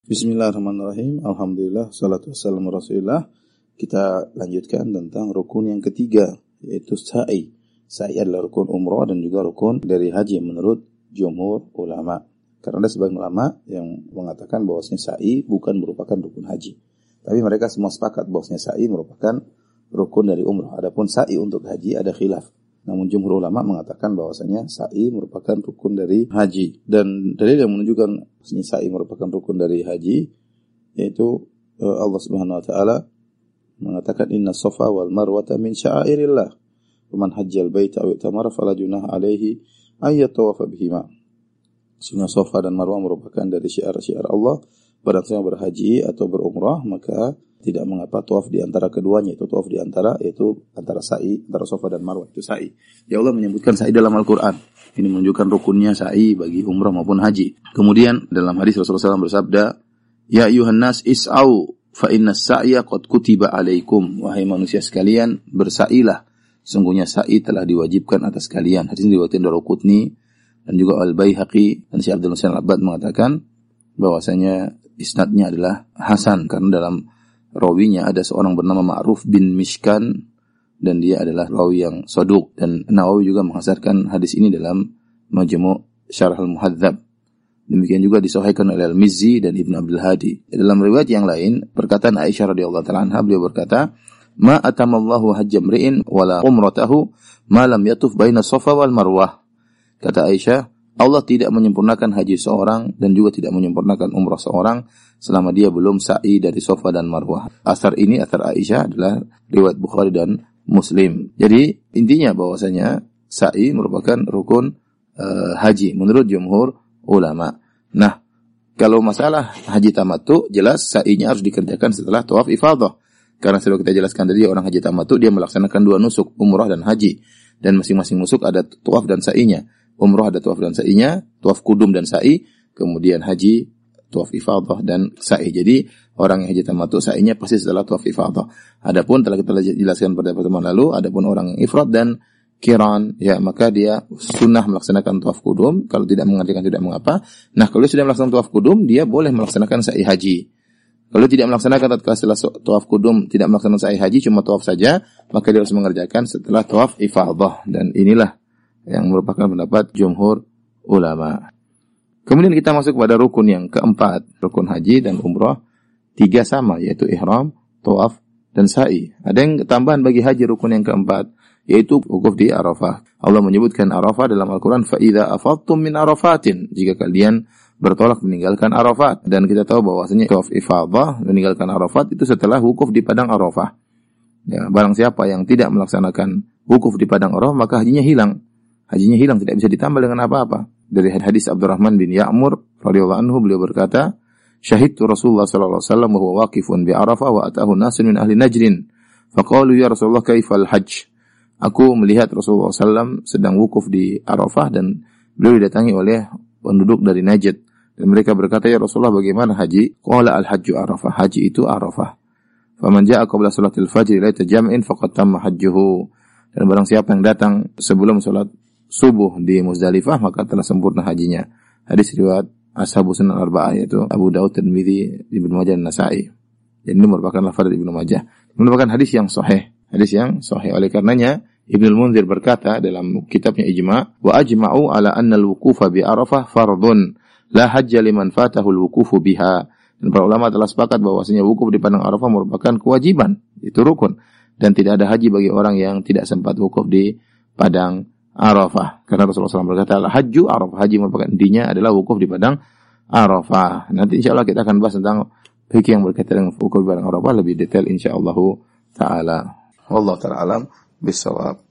Bismillahirrahmanirrahim. Alhamdulillah, salatu wassalamu rasulillah. Kita lanjutkan tentang rukun yang ketiga, yaitu sa'i. Sa'i adalah rukun umrah dan juga rukun dari haji menurut jumhur ulama. Karena ada sebagian ulama yang mengatakan bahwasanya sa'i bukan merupakan rukun haji. Tapi mereka semua sepakat bahwasanya sa'i merupakan rukun dari umrah. Adapun sa'i untuk haji ada khilaf. Namun jumhur ulama mengatakan bahwasanya sa'i merupakan rukun dari haji. Dan dalil yang menunjukkan bahwasanya sa'i merupakan rukun dari haji yaitu Allah Subhanahu wa taala mengatakan inna safa wal marwata min sya'airillah. Faman hajjal baita aw i'tamara fala junaha alaihi ay yatawafa bihima. Sungguh Safa dan Marwah merupakan dari syiar-syiar Allah. Barang siapa berhaji atau berumrah maka tidak mengapa tawaf di antara keduanya, itu tawaf di antara yaitu antara sa'i, antara Safa dan Marwah itu sa'i. Ya Allah menyebutkan sa'i dalam Al-Qur'an. Ini menunjukkan rukunnya sa'i bagi umrah maupun haji. Kemudian dalam hadis Rasulullah SAW bersabda, "Ya ayyuhan nas is'au fa inna as-sa'ya qad kutiba 'alaikum." Wahai manusia sekalian, bersailah. Sungguhnya sa'i telah diwajibkan atas kalian. Hadis ini diriwayatkan Daruqutni dan juga Al-Baihaqi dan Syekh Abdul Muhsin Al-Abbad mengatakan bahwasanya isnadnya adalah hasan karena dalam rawinya ada seorang bernama Ma'ruf bin Mishkan dan dia adalah rawi yang saduq, dan Nawawi juga menghasankan hadis ini dalam Majmu' Syarh Al-Muhadzab. Demikian juga disahihkan oleh Al-Mizzi dan Ibnu Abdul Hadi. Dalam riwayat yang lain perkataan Aisyah radhiyallahu ta'ala anha, beliau berkata, "Ma atamallahu hajjam ri'in wala umratahu ma lam yatuf baina Safa wal Marwah." Kata Aisyah, Allah tidak menyempurnakan haji seorang dan juga tidak menyempurnakan umrah seorang selama dia belum sa'i dari Safa dan Marwah. Asar ini, asar Aisyah, adalah riwayat Bukhari dan Muslim. Jadi intinya bahwasanya sa'i merupakan rukun haji menurut jumhur ulama. Nah, kalau masalah haji tamattu, jelas sa'inya harus dikerjakan setelah tawaf ifadah. Karena sudah kita jelaskan tadi, orang haji tamattu dia melaksanakan dua nusuk, umrah dan haji. Dan masing-masing nusuk ada tawaf dan sa'inya. Umrah ada tawaf dan sa'inya, tawaf kudum dan sa'i, kemudian haji, tawaf ifadah dan sa'i. Jadi orang yang haji tamattu sa'inya pasti setelah tawaf ifadah. Adapun telah kita jelaskan pada pertemuan lalu, adapun orang yang ifrad dan qiran, ya maka dia sunnah melaksanakan tawaf kudum. Kalau tidak mengerjakan tidak mengapa. Nah, kalau dia sudah melaksanakan tawaf kudum, dia boleh melaksanakan sa'i haji. Kalau tidak melaksanakan setelah tawaf kudum, tidak melaksanakan sa'i haji, cuma tawaf saja, maka dia harus mengerjakan setelah tawaf ifadah. Dan inilah yang merupakan pendapat jumhur ulama. Kemudian kita masuk pada rukun yang keempat, rukun haji dan umrah. Tiga sama, yaitu ihram, tawaf, dan sa'i. Ada yang tambahan bagi haji rukun yang keempat, yaitu wukuf di Arafah. Allah menyebutkan Arafah dalam Al-Quran, فَإِذَا أَفَضْتُم مِّنْ عَرَفَاتٍ. Jika kalian bertolak meninggalkan Arafat. Dan kita tahu bahwasanya tawaf ifadah meninggalkan Arafat itu setelah wukuf di padang Arafah. Ya, barang siapa yang tidak melaksanakan wukuf di padang Arafah, maka hajinya hilang. Hajinya hilang, tidak bisa ditambah dengan apa-apa. Dari hadis Abdurrahman bin Ya'mur radhiyallahu anhu, beliau berkata, "Syahidtu Rasulullah sallallahu alaihi wasallam wa huwa waqifun bi Arafah wa atahu nasun min ahli Najd. Faqalu ya Rasulullah kaifal hajj?" Aku melihat Rasulullah sallallahu sedang wukuf di Arafah dan beliau didatangi oleh penduduk dari Najd. Dan mereka berkata, "Ya Rasulullah, bagaimana haji?" Qala al-hajju Arafah. Haji itu Arafah. "Faman ja'a qabla salatil fajr laita jam'in faqad tamma hajjuhu." Dan barang siapa yang datang sebelum salat subuh di Muzdalifah maka telah sempurna hajinya. Hadis riwayat Ashabus Sunan Arba'ah, yaitu Abu Daud, Tirmidzi, Ibnu Majah dan Nasa'i. Dan ini merupakan lafaz dari Ibnu Majah. Merupakan hadis yang sahih. Hadis yang sahih. Oleh karenanya Ibnu Munzir berkata dalam kitabnya Ijma', "Wa ajma'u ala anna al-wuqufa bi Arafah fardhun, la hajja liman fatahu al-wuqufu biha." Dan para ulama telah sepakat bahwasanya wukuf di padang Arafah merupakan kewajiban, itu rukun, dan tidak ada haji bagi orang yang tidak sempat wukuf di padang Arafah. Karena Rasulullah SAW berkata, "Hajju Arafah." Haji merupakan intinya adalah wukuf di padang Arafah. Nanti insyaallah kita akan bahas tentang fikih yang berkaitan dengan wukuf di padang Arafah lebih detail insyaallah taala. Wallahu taala alam bisawab.